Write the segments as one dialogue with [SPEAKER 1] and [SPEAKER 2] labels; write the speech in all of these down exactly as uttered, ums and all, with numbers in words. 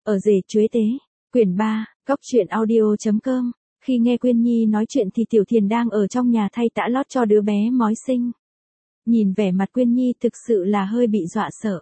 [SPEAKER 1] Ở rể chuế tế, quyển ba, góc truyện audio chấm com. Khi nghe Quyên Nhi nói chuyện thì Tiểu Thiền đang ở trong nhà thay tã lót cho đứa bé mói sinh. Nhìn vẻ mặt Quyên Nhi thực sự là hơi bị dọa sợ.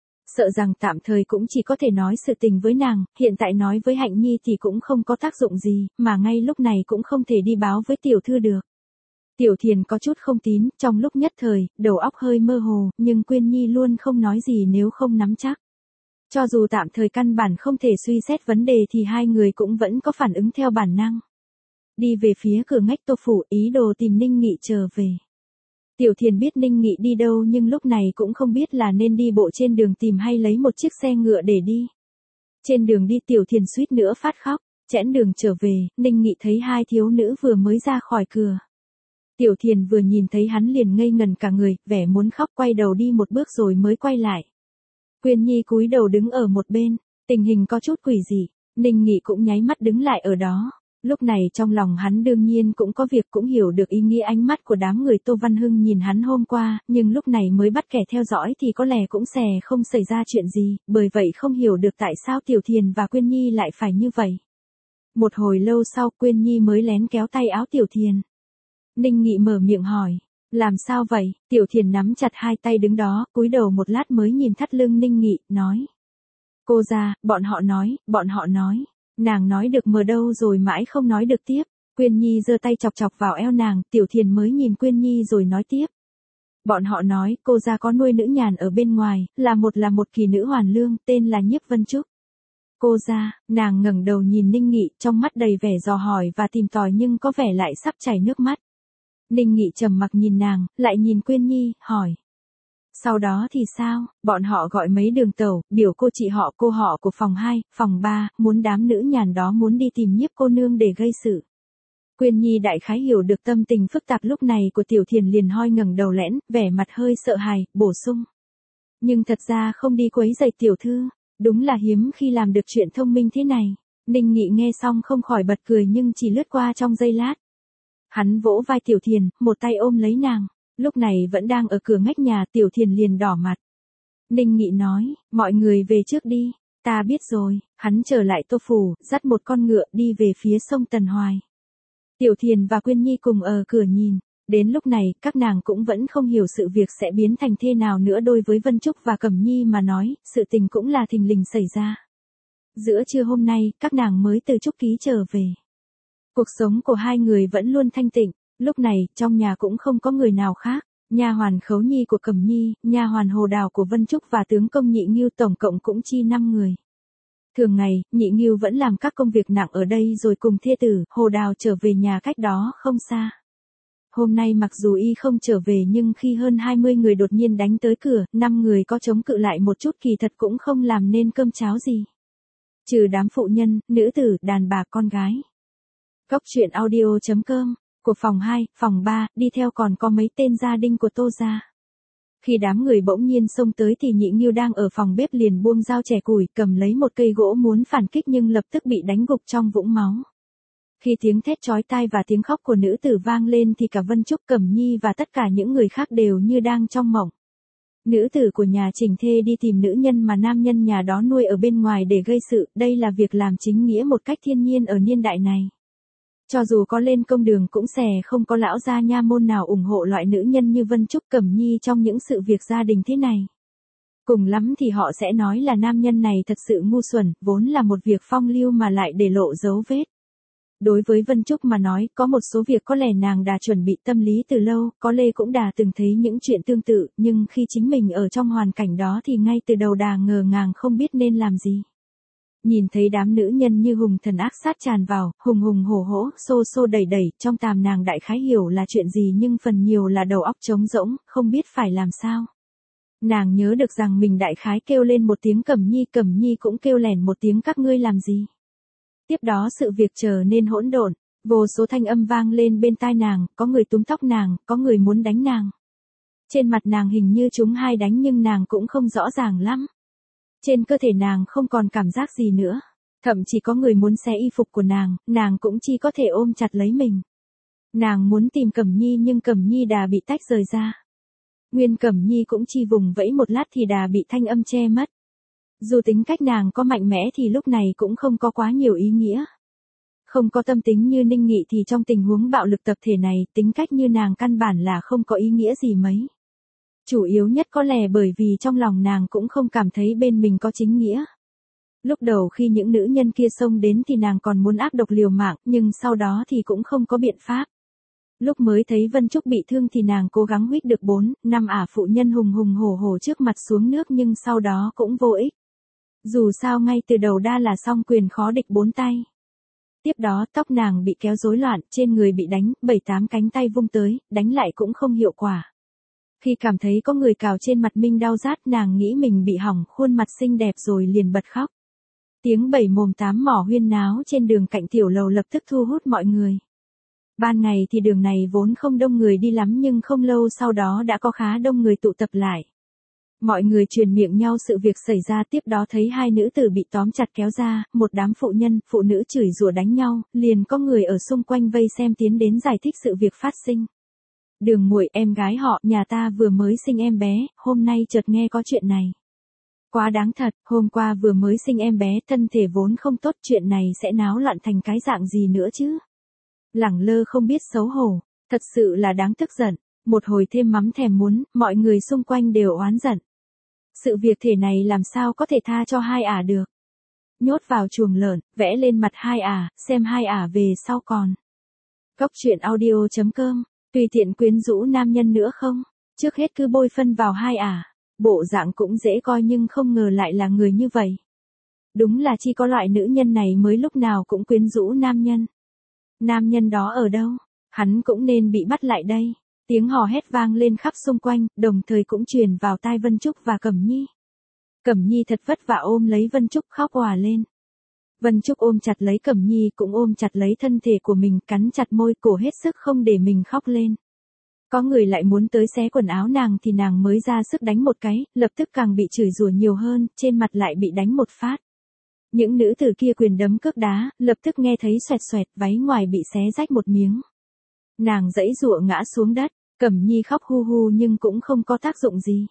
[SPEAKER 1] Sợ rằng tạm thời cũng chỉ có thể nói sự tình với nàng, hiện tại nói với Hạnh Nhi thì cũng không có tác dụng gì, mà ngay lúc này cũng không thể đi báo với tiểu thư được. Tiểu Thiền có chút không tín, trong lúc nhất thời, đầu óc hơi mơ hồ, nhưng Quyên Nhi luôn không nói gì nếu không nắm chắc. Cho dù tạm thời căn bản không thể suy xét vấn đề thì hai người cũng vẫn có phản ứng theo bản năng. Đi về phía cửa ngách Tô phủ, ý đồ tìm Ninh Nghị trở về. Tiểu Thiền biết Ninh Nghị đi đâu nhưng lúc này cũng không biết là nên đi bộ trên đường tìm hay lấy một chiếc xe ngựa để đi. Trên đường đi Tiểu Thiền suýt nữa phát khóc, chẽn đường trở về, Ninh Nghị thấy hai thiếu nữ vừa mới ra khỏi cửa. Tiểu Thiền vừa nhìn thấy hắn liền ngây ngần cả người, vẻ muốn khóc, quay đầu đi một bước rồi mới quay lại. Quyên Nhi cúi đầu đứng ở một bên, tình hình có chút quỷ dị, Ninh Nghị cũng nháy mắt đứng lại ở đó. Lúc này trong lòng hắn đương nhiên cũng có việc, cũng hiểu được ý nghĩa ánh mắt của đám người Tô Văn Hưng nhìn hắn hôm qua, nhưng lúc này mới bắt kẻ theo dõi thì có lẽ cũng xè không xảy ra chuyện gì, bởi vậy không hiểu được tại sao Tiểu Thiền và Quyên Nhi lại phải như vậy. Một hồi lâu sau Quyên Nhi mới lén kéo tay áo Tiểu Thiền. Ninh Nghị mở miệng hỏi, làm sao vậy? Tiểu Thiền nắm chặt hai tay đứng đó, cúi đầu một lát mới nhìn thắt lưng Ninh Nghị, nói. Cô ra, bọn họ nói, bọn họ nói. Nàng nói được mờ đâu rồi mãi không nói được tiếp. Quyên Nhi giơ tay chọc chọc vào eo nàng, Tiểu Thiền mới nhìn Quyên Nhi rồi nói tiếp. Bọn họ nói, cô ra có nuôi nữ nhàn ở bên ngoài, là một là một kỳ nữ hoàn lương, tên là Nhiếp Vân Trúc. Cô ra, nàng ngẩng đầu nhìn Ninh Nghị, trong mắt đầy vẻ dò hỏi và tìm tòi nhưng có vẻ lại sắp chảy nước mắt. Ninh Nghị trầm mặc nhìn nàng, lại nhìn Quyên Nhi, hỏi. Sau đó thì sao? Bọn họ gọi mấy đường tàu, biểu cô chị họ cô họ của phòng hai, phòng ba, muốn đám nữ nhàn đó muốn đi tìm Nhiếp cô nương để gây sự. Quyên Nhi đại khái hiểu được tâm tình phức tạp lúc này của Tiểu Thiền liền hoi ngẩng đầu lẽn, vẻ mặt hơi sợ hãi, bổ sung. Nhưng thật ra không đi quấy rầy tiểu thư, đúng là hiếm khi làm được chuyện thông minh thế này. Ninh Nghị nghe xong không khỏi bật cười nhưng chỉ lướt qua trong giây lát. Hắn vỗ vai Tiểu Thiền, một tay ôm lấy nàng. Lúc này vẫn đang ở cửa ngách nhà, Tiểu Thiền liền đỏ mặt. Ninh Nghị nói, mọi người về trước đi, ta biết rồi. Hắn trở lại Tô phủ, dắt một con ngựa đi về phía sông Tần Hoài. Tiểu Thiền và Quyên Nhi cùng ở cửa nhìn. Đến lúc này, các nàng cũng vẫn không hiểu sự việc sẽ biến thành thế nào nữa. Đối với Vân Trúc và Cẩm Nhi mà nói, sự tình cũng là thình lình xảy ra. Giữa trưa hôm nay, các nàng mới từ Trúc Ký trở về. Cuộc sống của hai người vẫn luôn thanh tịnh. Lúc này, trong nhà cũng không có người nào khác. Nha hoàn Khấu Nhi của Cẩm Nhi, nha hoàn Hồ Đào của Vân Trúc và tướng công Nhị Ngưu tổng cộng cũng chi năm người. Thường ngày, Nhị Ngưu vẫn làm các công việc nặng ở đây rồi cùng thê tử, Hồ Đào trở về nhà cách đó không xa. Hôm nay mặc dù y không trở về nhưng khi hơn hai mươi người đột nhiên đánh tới cửa, năm người có chống cự lại một chút kỳ thật cũng không làm nên cơm cháo gì. Trừ đám phụ nhân, nữ tử, đàn bà, con gái. Góc truyện audio chấm com. Của phòng hai, phòng ba, đi theo còn có mấy tên gia đình của Tô gia. Khi đám người bỗng nhiên xông tới thì Nhị Ngưu đang ở phòng bếp liền buông dao chẻ củi, cầm lấy một cây gỗ muốn phản kích nhưng lập tức bị đánh gục trong vũng máu. Khi tiếng thét chói tai và tiếng khóc của nữ tử vang lên thì cả Vân Trúc, Cẩm Nhi và tất cả những người khác đều như đang trong mộng. Nữ tử của nhà Trình Thê đi tìm nữ nhân mà nam nhân nhà đó nuôi ở bên ngoài để gây sự, đây là việc làm chính nghĩa một cách thiên nhiên ở niên đại này. Cho dù có lên công đường cũng xè không có lão gia nha môn nào ủng hộ loại nữ nhân như Vân Trúc, Cẩm Nhi trong những sự việc gia đình thế này. Cùng lắm thì họ sẽ nói là nam nhân này thật sự ngu xuẩn, vốn là một việc phong lưu mà lại để lộ dấu vết. Đối với Vân Trúc mà nói, có một số việc có lẽ nàng đã chuẩn bị tâm lý từ lâu, có lẽ cũng đã từng thấy những chuyện tương tự, nhưng khi chính mình ở trong hoàn cảnh đó thì ngay từ đầu đã ngờ ngàng không biết nên làm gì. Nhìn thấy đám nữ nhân như hùng thần ác sát tràn vào, hùng hùng hổ hổ, xô xô đẩy đẩy, trong tàm nàng đại khái hiểu là chuyện gì nhưng phần nhiều là đầu óc trống rỗng, không biết phải làm sao. Nàng nhớ được rằng mình đại khái kêu lên một tiếng Cẩm Nhi, Cẩm Nhi cũng kêu lẻn một tiếng các ngươi làm gì. Tiếp đó sự việc trở nên hỗn độn, vô số thanh âm vang lên bên tai nàng, có người túm tóc nàng, có người muốn đánh nàng. Trên mặt nàng hình như chúng hai đánh nhưng nàng cũng không rõ ràng lắm. Trên cơ thể nàng không còn cảm giác gì nữa. Thậm chí có người muốn xé y phục của nàng, nàng cũng chỉ có thể ôm chặt lấy mình. Nàng muốn tìm Cẩm Nhi nhưng Cẩm Nhi đã bị tách rời ra. Nguyên Cẩm Nhi cũng chỉ vùng vẫy một lát thì đã bị thanh âm che mất. Dù tính cách nàng có mạnh mẽ thì lúc này cũng không có quá nhiều ý nghĩa. Không có tâm tính như Ninh Nghị thì trong tình huống bạo lực tập thể này, tính cách như nàng căn bản là không có ý nghĩa gì mấy. Chủ yếu nhất có lẽ bởi vì trong lòng nàng cũng không cảm thấy bên mình có chính nghĩa. Lúc đầu khi những nữ nhân kia xông đến thì nàng còn muốn áp độc liều mạng, nhưng sau đó thì cũng không có biện pháp. Lúc mới thấy Vân Trúc bị thương thì nàng cố gắng huých được bốn, năm ả phụ nhân hùng hùng hổ hổ trước mặt xuống nước nhưng sau đó cũng vô ích. Dù sao ngay từ đầu đã là song quyền khó địch bốn tay. Tiếp đó tóc nàng bị kéo rối loạn, trên người bị đánh, bảy tám cánh tay vung tới, đánh lại cũng không hiệu quả. Khi cảm thấy có người cào trên mặt mình đau rát, nàng nghĩ mình bị hỏng, khuôn mặt xinh đẹp rồi liền bật khóc. Tiếng bảy mồm tám mỏ huyên náo trên đường cạnh tiểu lầu lập tức thu hút mọi người. Ban ngày thì đường này vốn không đông người đi lắm nhưng không lâu sau đó đã có khá đông người tụ tập lại. Mọi người truyền miệng nhau sự việc xảy ra, tiếp đó thấy hai nữ tử bị tóm chặt kéo ra, một đám phụ nhân, phụ nữ chửi rủa đánh nhau, liền có người ở xung quanh vây xem tiến đến giải thích sự việc phát sinh. Đường muội, em gái họ, nhà ta vừa mới sinh em bé, hôm nay chợt nghe có chuyện này. Quá đáng thật, hôm qua vừa mới sinh em bé, thân thể vốn không tốt, chuyện này sẽ náo loạn thành cái dạng gì nữa chứ. Lẳng lơ không biết xấu hổ, thật sự là đáng tức giận. Một hồi thêm mắm thèm muốn, mọi người xung quanh đều oán giận. Sự việc thể này làm sao có thể tha cho hai ả được. Nhốt vào chuồng lợn, vẽ lên mặt hai ả, xem hai ả về sau còn. Cốc truyện audio chấm com, tùy tiện quyến rũ nam nhân nữa không? Trước hết cứ bôi phân vào hai ả. Bộ dạng cũng dễ coi nhưng không ngờ lại là người như vậy. Đúng là chỉ có loại nữ nhân này mới lúc nào cũng quyến rũ nam nhân. Nam nhân đó ở đâu? Hắn cũng nên bị bắt lại đây. Tiếng hò hét vang lên khắp xung quanh, đồng thời cũng truyền vào tai Vân Trúc và Cẩm Nhi. Cẩm Nhi thật vất vả ôm lấy Vân Trúc khóc òa lên. Vân Trúc ôm chặt lấy Cẩm Nhi cũng ôm chặt lấy thân thể của mình, cắn chặt môi cổ hết sức không để mình khóc lên. Có người lại muốn tới xé quần áo nàng thì nàng mới ra sức đánh một cái, lập tức càng bị chửi rủa nhiều hơn, trên mặt lại bị đánh một phát. Những nữ tử kia quyền đấm cước đá, lập tức nghe thấy xoẹt xoẹt, váy ngoài bị xé rách một miếng. Nàng giãy giụa ngã xuống đất, Cẩm Nhi khóc hu hu nhưng cũng không có tác dụng gì.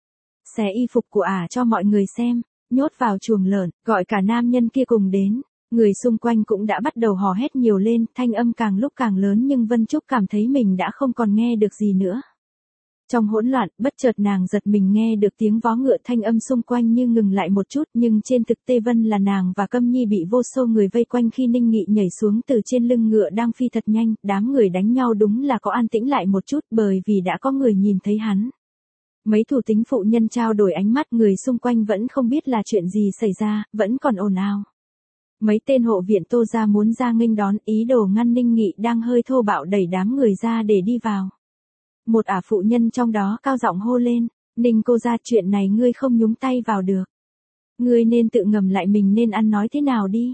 [SPEAKER 1] Xé y phục của ả cho mọi người xem, nhốt vào chuồng lợn, gọi cả nam nhân kia cùng đến. Người xung quanh cũng đã bắt đầu hò hét nhiều lên, thanh âm càng lúc càng lớn nhưng Vân Trúc cảm thấy mình đã không còn nghe được gì nữa. Trong hỗn loạn, bất chợt nàng giật mình nghe được tiếng vó ngựa, thanh âm xung quanh như ngừng lại một chút nhưng trên thực tế Vân là nàng và Cẩm Nhi bị vô số người vây quanh khi Ninh Nghị nhảy xuống từ trên lưng ngựa đang phi thật nhanh, đám người đánh nhau đúng là có an tĩnh lại một chút bởi vì đã có người nhìn thấy hắn. Mấy thủ tính phụ nhân trao đổi ánh mắt, người xung quanh vẫn không biết là chuyện gì xảy ra, vẫn còn ồn ào. Mấy tên hộ viện Tô gia muốn ra nghênh đón, ý đồ ngăn Ninh Nghị đang hơi thô bạo đẩy đám người ra để đi vào. Một ả phụ nhân trong đó cao giọng hô lên, Ninh cô gia, chuyện này ngươi không nhúng tay vào được. Ngươi nên tự ngầm lại mình nên ăn nói thế nào đi.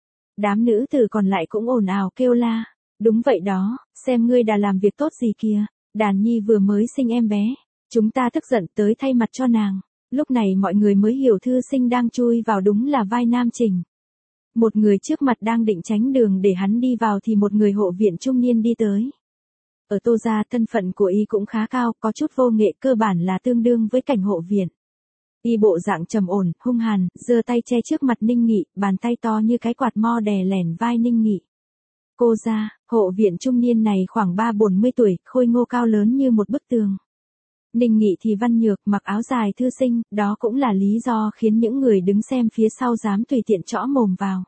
[SPEAKER 1] Đám nữ tử còn lại cũng ồn ào kêu la, đúng vậy đó, xem ngươi đã làm việc tốt gì kìa, Đàn Nhi vừa mới sinh em bé, chúng ta tức giận tới thay mặt cho nàng. Lúc này mọi người mới hiểu thư sinh đang chui vào đúng là vai nam Trình. Một người trước mặt đang định tránh đường để hắn đi vào thì một người hộ viện trung niên đi tới. Ở Tô gia thân phận của y cũng khá cao, có chút vô nghệ, cơ bản là tương đương với cảnh hộ viện. Y bộ dạng trầm ổn, hung hàn, giơ tay che trước mặt Ninh Nghị, bàn tay to như cái quạt mo đè lẻn vai Ninh Nghị. Cô gia, hộ viện trung niên này khoảng ba bốn mươi tuổi, khôi ngô cao lớn như một bức tường. Ninh Nghị thì văn nhược, mặc áo dài thư sinh, đó cũng là lý do khiến những người đứng xem phía sau dám tùy tiện chõ mồm vào.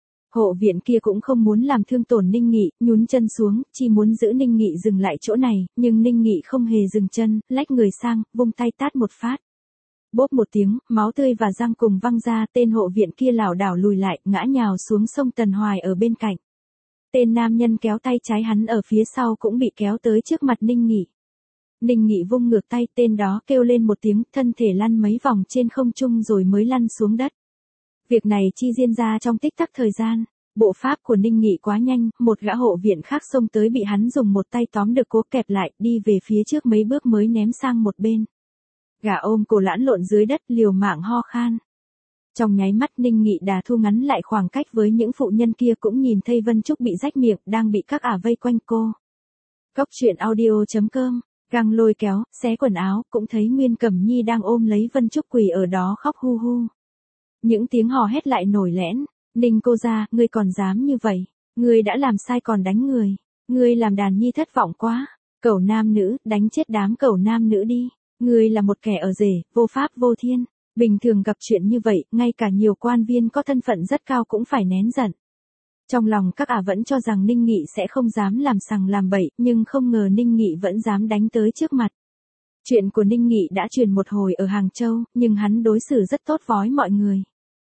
[SPEAKER 1] Hộ viện kia cũng không muốn làm thương tổn Ninh Nghị, nhún chân xuống, chỉ muốn giữ Ninh Nghị dừng lại chỗ này, nhưng Ninh Nghị không hề dừng chân, lách người sang, vung tay tát một phát. Bốp một tiếng, máu tươi và răng cùng văng ra, tên hộ viện kia lảo đảo lùi lại, ngã nhào xuống sông Tần Hoài ở bên cạnh. Tên nam nhân kéo tay trái hắn ở phía sau cũng bị kéo tới trước mặt Ninh Nghị. Ninh Nghị vung ngược tay, tên đó kêu lên một tiếng, thân thể lăn mấy vòng trên không trung rồi mới lăn xuống đất. Việc này chi diễn ra trong tích tắc thời gian. Bộ pháp của Ninh Nghị quá nhanh, một gã hộ viện khác xông tới bị hắn dùng một tay tóm được cố kẹp lại, đi về phía trước mấy bước mới ném sang một bên. Gã ôm cổ lẫn lộn dưới đất, liều mạng ho khan. Trong nháy mắt Ninh Nghị đã thu ngắn lại khoảng cách với những phụ nhân kia, cũng nhìn thấy Vân Trúc bị rách miệng, đang bị các ả vây quanh cô. Cốc truyện audio chấm com, găng lôi kéo, xé quần áo, cũng thấy Nguyên Cẩm Nhi đang ôm lấy Vân Trúc quỳ ở đó khóc hu hu. Những tiếng hò hét lại nổi lẽn. Ninh cô gia, ngươi còn dám như vậy. Ngươi đã làm sai còn đánh người. Ngươi làm đàn nhi thất vọng quá. Cẩu nam nữ, đánh chết đám cẩu nam nữ đi. Ngươi là một kẻ ở rể, vô pháp vô thiên. Bình thường gặp chuyện như vậy, ngay cả nhiều quan viên có thân phận rất cao cũng phải nén giận. Trong lòng các ả vẫn cho rằng Ninh Nghị sẽ không dám làm sằng làm bậy, nhưng không ngờ Ninh Nghị vẫn dám đánh tới trước mặt. Chuyện của Ninh Nghị đã truyền một hồi ở Hàng Châu, nhưng hắn đối xử rất tốt với mọi người.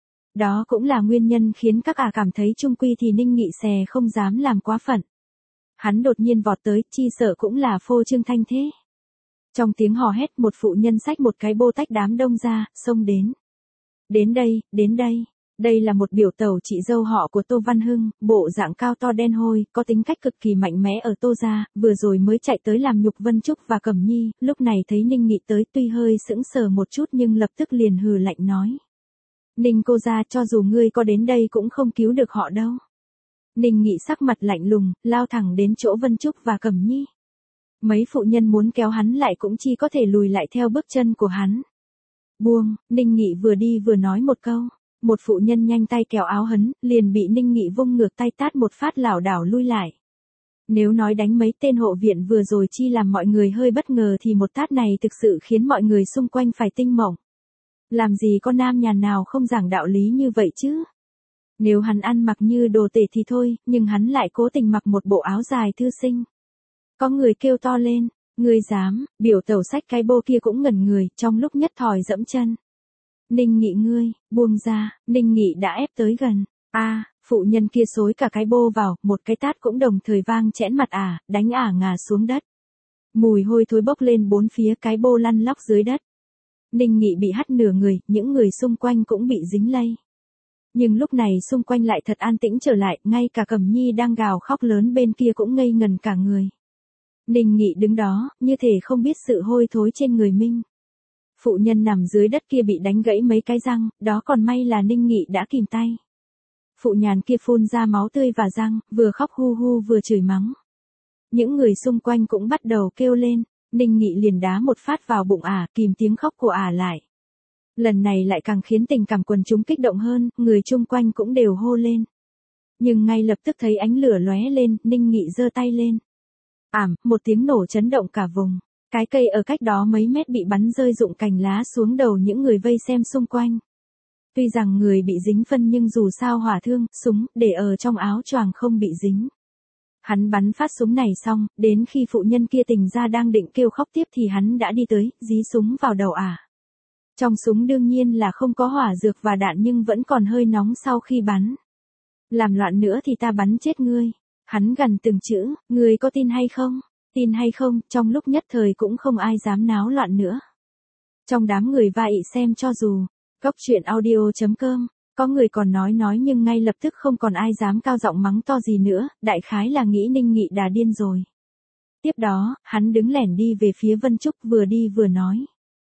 [SPEAKER 1] Đó cũng là nguyên nhân khiến các ả cảm thấy chung quy thì Ninh Nghị xè không dám làm quá phận. Hắn đột nhiên vọt tới, chi sợ cũng là phô trương thanh thế. Trong tiếng hò hét, một phụ nhân xách một cái bô tách đám đông ra, xông đến. Đến đây, đến đây. Đây là một biểu tẩu chị dâu họ của Tô Văn Hưng, bộ dạng cao to đen hôi, có tính cách cực kỳ mạnh mẽ ở Tô gia, vừa rồi mới chạy tới làm nhục Vân Trúc và Cẩm Nhi, lúc này thấy Ninh Nghị tới tuy hơi sững sờ một chút nhưng lập tức liền hừ lạnh nói. Ninh cô gia, cho dù ngươi có đến đây cũng không cứu được họ đâu. Ninh Nghị sắc mặt lạnh lùng, lao thẳng đến chỗ Vân Trúc và Cẩm Nhi. Mấy phụ nhân muốn kéo hắn lại cũng chỉ có thể lùi lại theo bước chân của hắn. Buông, Ninh Nghị vừa đi vừa nói một câu. Một phụ nhân nhanh tay kéo áo hắn, liền bị Ninh Nghị vung ngược tay tát một phát lảo đảo lui lại. Nếu nói đánh mấy tên hộ viện vừa rồi chi làm mọi người hơi bất ngờ thì một tát này thực sự khiến mọi người xung quanh phải tinh mộng. Làm gì có nam nhàn nào không giảng đạo lý như vậy chứ? Nếu hắn ăn mặc như đồ tể thì thôi, nhưng hắn lại cố tình mặc một bộ áo dài thư sinh. Có người kêu to lên, ngươi dám, biểu tẩu xách cái bô kia cũng ngẩn người, trong lúc nhất thời dẫm chân. Ninh Nghị ngươi, buông ra, Ninh Nghị đã ép tới gần. A, à, phụ nhân kia xối cả cái bô vào, một cái tát cũng đồng thời vang chẽn mặt ả, à, đánh ả à ngả xuống đất. Mùi hôi thối bốc lên bốn phía, cái bô lăn lóc dưới đất. Ninh Nghị bị hắt nửa người, những người xung quanh cũng bị dính lây. Nhưng lúc này xung quanh lại thật an tĩnh trở lại, ngay cả Cẩm Nhi đang gào khóc lớn bên kia cũng ngây ngần cả người. Ninh Nghị đứng đó, như thể không biết sự hôi thối trên người mình. Phụ nhân nằm dưới đất kia bị đánh gãy mấy cái răng, đó còn may là Ninh Nghị đã kìm tay. Phụ nhàn kia phun ra máu tươi và răng, vừa khóc hu hu vừa chửi mắng. Những người xung quanh cũng bắt đầu kêu lên, Ninh Nghị liền đá một phát vào bụng ả, kìm tiếng khóc của ả lại. Lần này lại càng khiến tình cảm quần chúng kích động hơn, người chung quanh cũng đều hô lên. Nhưng ngay lập tức thấy ánh lửa lóe lên, Ninh Nghị giơ tay lên. Ảm, một tiếng nổ chấn động cả vùng. Cái cây ở cách đó mấy mét bị bắn rơi rụng cành lá xuống đầu những người vây xem xung quanh. Tuy rằng người bị dính phân nhưng dù sao hỏa thương, súng, để ở trong áo choàng không bị dính. Hắn bắn phát súng này xong, đến khi phụ nhân kia tỉnh ra đang định kêu khóc tiếp thì hắn đã đi tới, dí súng vào đầu ả. À. Trong súng đương nhiên là không có hỏa dược và đạn nhưng vẫn còn hơi nóng sau khi bắn. Làm loạn nữa thì ta bắn chết ngươi. Hắn gằn từng chữ, ngươi có tin hay không? Tin hay không, trong lúc nhất thời cũng không ai dám náo loạn nữa. Trong đám người va ị xem cho dù, Cóc truyện audio chấm com, có người còn nói nói nhưng ngay lập tức không còn ai dám cao giọng mắng to gì nữa, đại khái là nghĩ Ninh Nghị đã điên rồi. Tiếp đó, hắn đứng lẻn đi về phía Vân Trúc vừa đi vừa nói.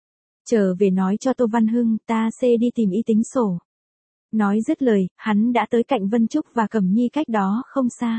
[SPEAKER 1] Trở về nói cho Tô Văn Hưng, ta sẽ đi tìm y tính sổ. Nói dứt lời, hắn đã tới cạnh Vân Trúc và Cẩm Nhi cách đó không xa.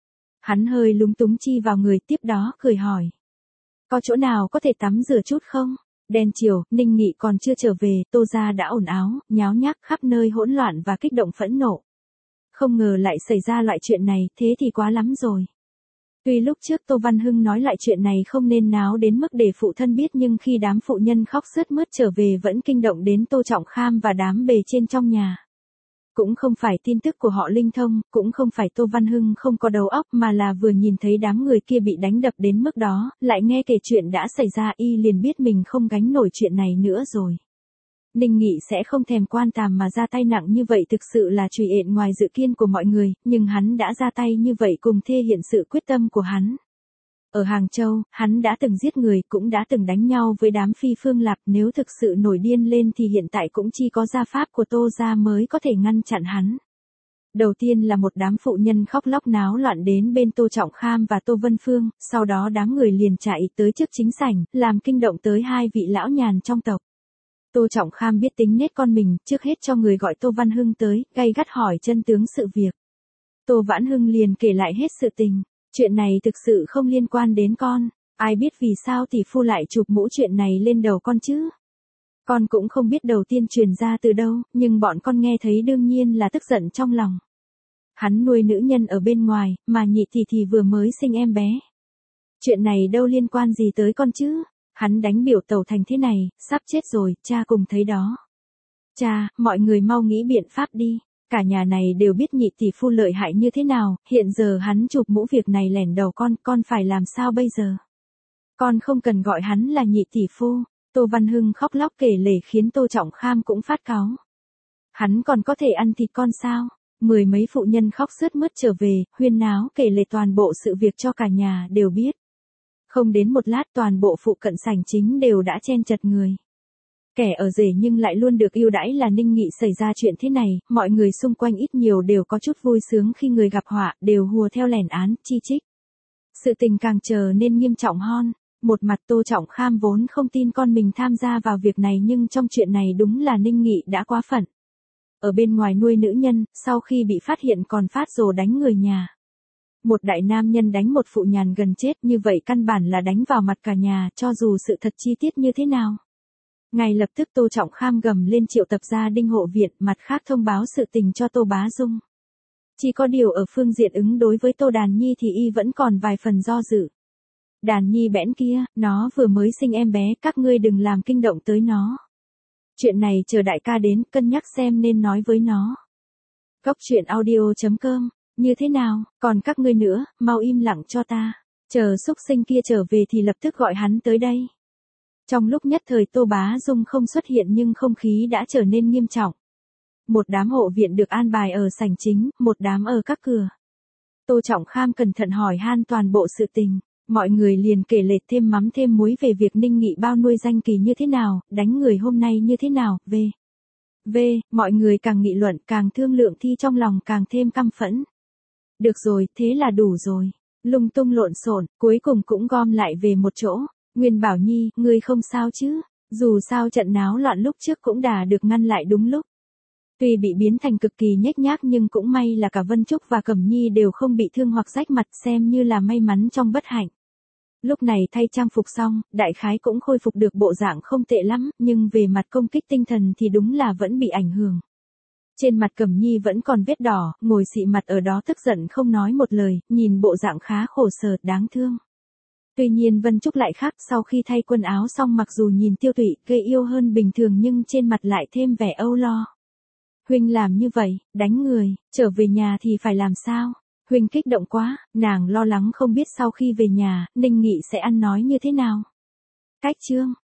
[SPEAKER 1] Hắn hơi lúng túng chi vào người tiếp đó cười hỏi. Có chỗ nào có thể tắm rửa chút không? Đen chiều, Ninh Nghị còn chưa trở về, Tô gia đã ồn áo, nháo nhác khắp nơi hỗn loạn và kích động phẫn nộ. Không ngờ lại xảy ra loại chuyện này, thế thì quá lắm rồi. Tuy lúc trước Tô Văn Hưng nói lại chuyện này không nên náo đến mức để phụ thân biết nhưng khi đám phụ nhân khóc sướt mướt trở về vẫn kinh động đến Tô Trọng Kham và đám bề trên trong nhà. Cũng không phải tin tức của họ linh thông, cũng không phải Tô Văn Hưng không có đầu óc mà là vừa nhìn thấy đám người kia bị đánh đập đến mức đó, lại nghe kể chuyện đã xảy ra y liền biết mình không gánh nổi chuyện này nữa rồi. Ninh Nghị sẽ không thèm quan tàm mà ra tay nặng như vậy thực sự là trùy ện ngoài dự kiến của mọi người, nhưng hắn đã ra tay như vậy cùng thể hiện sự quyết tâm của hắn. Ở Hàng Châu, hắn đã từng giết người, cũng đã từng đánh nhau với đám phi phương lạp, nếu thực sự nổi điên lên thì hiện tại cũng chỉ có gia pháp của Tô gia mới có thể ngăn chặn hắn. Đầu tiên là một đám phụ nhân khóc lóc náo loạn đến bên Tô Trọng Kham và Tô Vân Phương, sau đó đám người liền chạy tới trước chính sảnh, làm kinh động tới hai vị lão nhàn trong tộc. Tô Trọng Kham biết tính nết con mình, trước hết cho người gọi Tô Văn Hưng tới, gay gắt hỏi chân tướng sự việc. Tô Vãn Hưng liền kể lại hết sự tình. Chuyện này thực sự không liên quan đến con, ai biết vì sao tỷ phu lại chụp mũ chuyện này lên đầu con chứ? Con cũng không biết đầu tiên truyền ra từ đâu, nhưng bọn con nghe thấy đương nhiên là tức giận trong lòng. Hắn nuôi nữ nhân ở bên ngoài, mà nhị tỷ thì vừa mới sinh em bé. Chuyện này đâu liên quan gì tới con chứ? Hắn đánh biểu tẩu thành thế này, sắp chết rồi, cha cùng thấy đó. Cha, mọi người mau nghĩ biện pháp đi. Cả nhà này đều biết nhị tỷ phu lợi hại như thế nào, hiện giờ hắn chụp mũ việc này lẻn đầu con, con phải làm sao bây giờ? Con không cần gọi hắn là nhị tỷ phu. Tô Văn Hưng khóc lóc kể lể khiến Tô Trọng Kham cũng phát cáu. Hắn còn có thể ăn thịt con sao? Mười mấy phụ nhân khóc sướt mướt trở về, huyên náo kể lể toàn bộ sự việc cho cả nhà đều biết. Không đến một lát toàn bộ phụ cận sảnh chính đều đã chen chật người. Kẻ ở rể nhưng lại luôn được ưu đãi là Ninh Nghị xảy ra chuyện thế này, mọi người xung quanh ít nhiều đều có chút vui sướng khi người gặp họa, đều hùa theo lèn án, chi trích. Sự tình càng trở nên nghiêm trọng hơn. Một mặt Tô Trọng Kham vốn không tin con mình tham gia vào việc này nhưng trong chuyện này đúng là Ninh Nghị đã quá phận. Ở bên ngoài nuôi nữ nhân, sau khi bị phát hiện còn phát rồ đánh người nhà. Một đại nam nhân đánh một phụ nhàn gần chết như vậy căn bản là đánh vào mặt cả nhà cho dù sự thật chi tiết như thế nào. Ngay lập tức Tô Trọng Kham gầm lên triệu tập gia đình hộ viện, mặt khác thông báo sự tình cho Tô Bá Dung. Chỉ có điều ở phương diện ứng đối với Tô Đàn Nhi thì y vẫn còn vài phần do dự. Đàn Nhi bẽn kia, nó vừa mới sinh em bé, các ngươi đừng làm kinh động tới nó. Chuyện này chờ đại ca đến, cân nhắc xem nên nói với nó. Góc truyện audio chấm com, như thế nào, còn các ngươi nữa, mau im lặng cho ta. Chờ xúc sinh kia trở về thì lập tức gọi hắn tới đây. Trong lúc nhất thời Tô Bá Dung không xuất hiện nhưng không khí đã trở nên nghiêm trọng. Một đám hộ viện được an bài ở sảnh chính, một đám ở các cửa. Tô Trọng Kham cẩn thận hỏi han toàn bộ sự tình. Mọi người liền kể lể thêm mắm thêm muối về việc Ninh Nghị bao nuôi danh kỳ như thế nào, đánh người hôm nay như thế nào, về. Về, mọi người càng nghị luận càng thương lượng thì trong lòng càng thêm căm phẫn. Được rồi, thế là đủ rồi. Lung tung lộn xộn, cuối cùng cũng gom lại về một chỗ. Nguyên Bảo Nhi, ngươi không sao chứ? Dù sao trận náo loạn lúc trước cũng đã được ngăn lại đúng lúc. Tuy bị biến thành cực kỳ nhếch nhác nhưng cũng may là cả Vân Trúc và Cẩm Nhi đều không bị thương hoặc rách mặt, xem như là may mắn trong bất hạnh. Lúc này thay trang phục xong, đại khái cũng khôi phục được bộ dạng không tệ lắm, nhưng về mặt công kích tinh thần thì đúng là vẫn bị ảnh hưởng. Trên mặt Cẩm Nhi vẫn còn vết đỏ, ngồi xị mặt ở đó tức giận không nói một lời, nhìn bộ dạng khá khổ sở, đáng thương. Tuy nhiên Vân Trúc lại khác, sau khi thay quần áo xong mặc dù nhìn tiêu tụy, gây yêu hơn bình thường nhưng trên mặt lại thêm vẻ âu lo. Huynh làm như vậy, đánh người, trở về nhà thì phải làm sao? Huynh kích động quá, nàng lo lắng không biết sau khi về nhà, Ninh Nghị sẽ ăn nói như thế nào. Cách chương.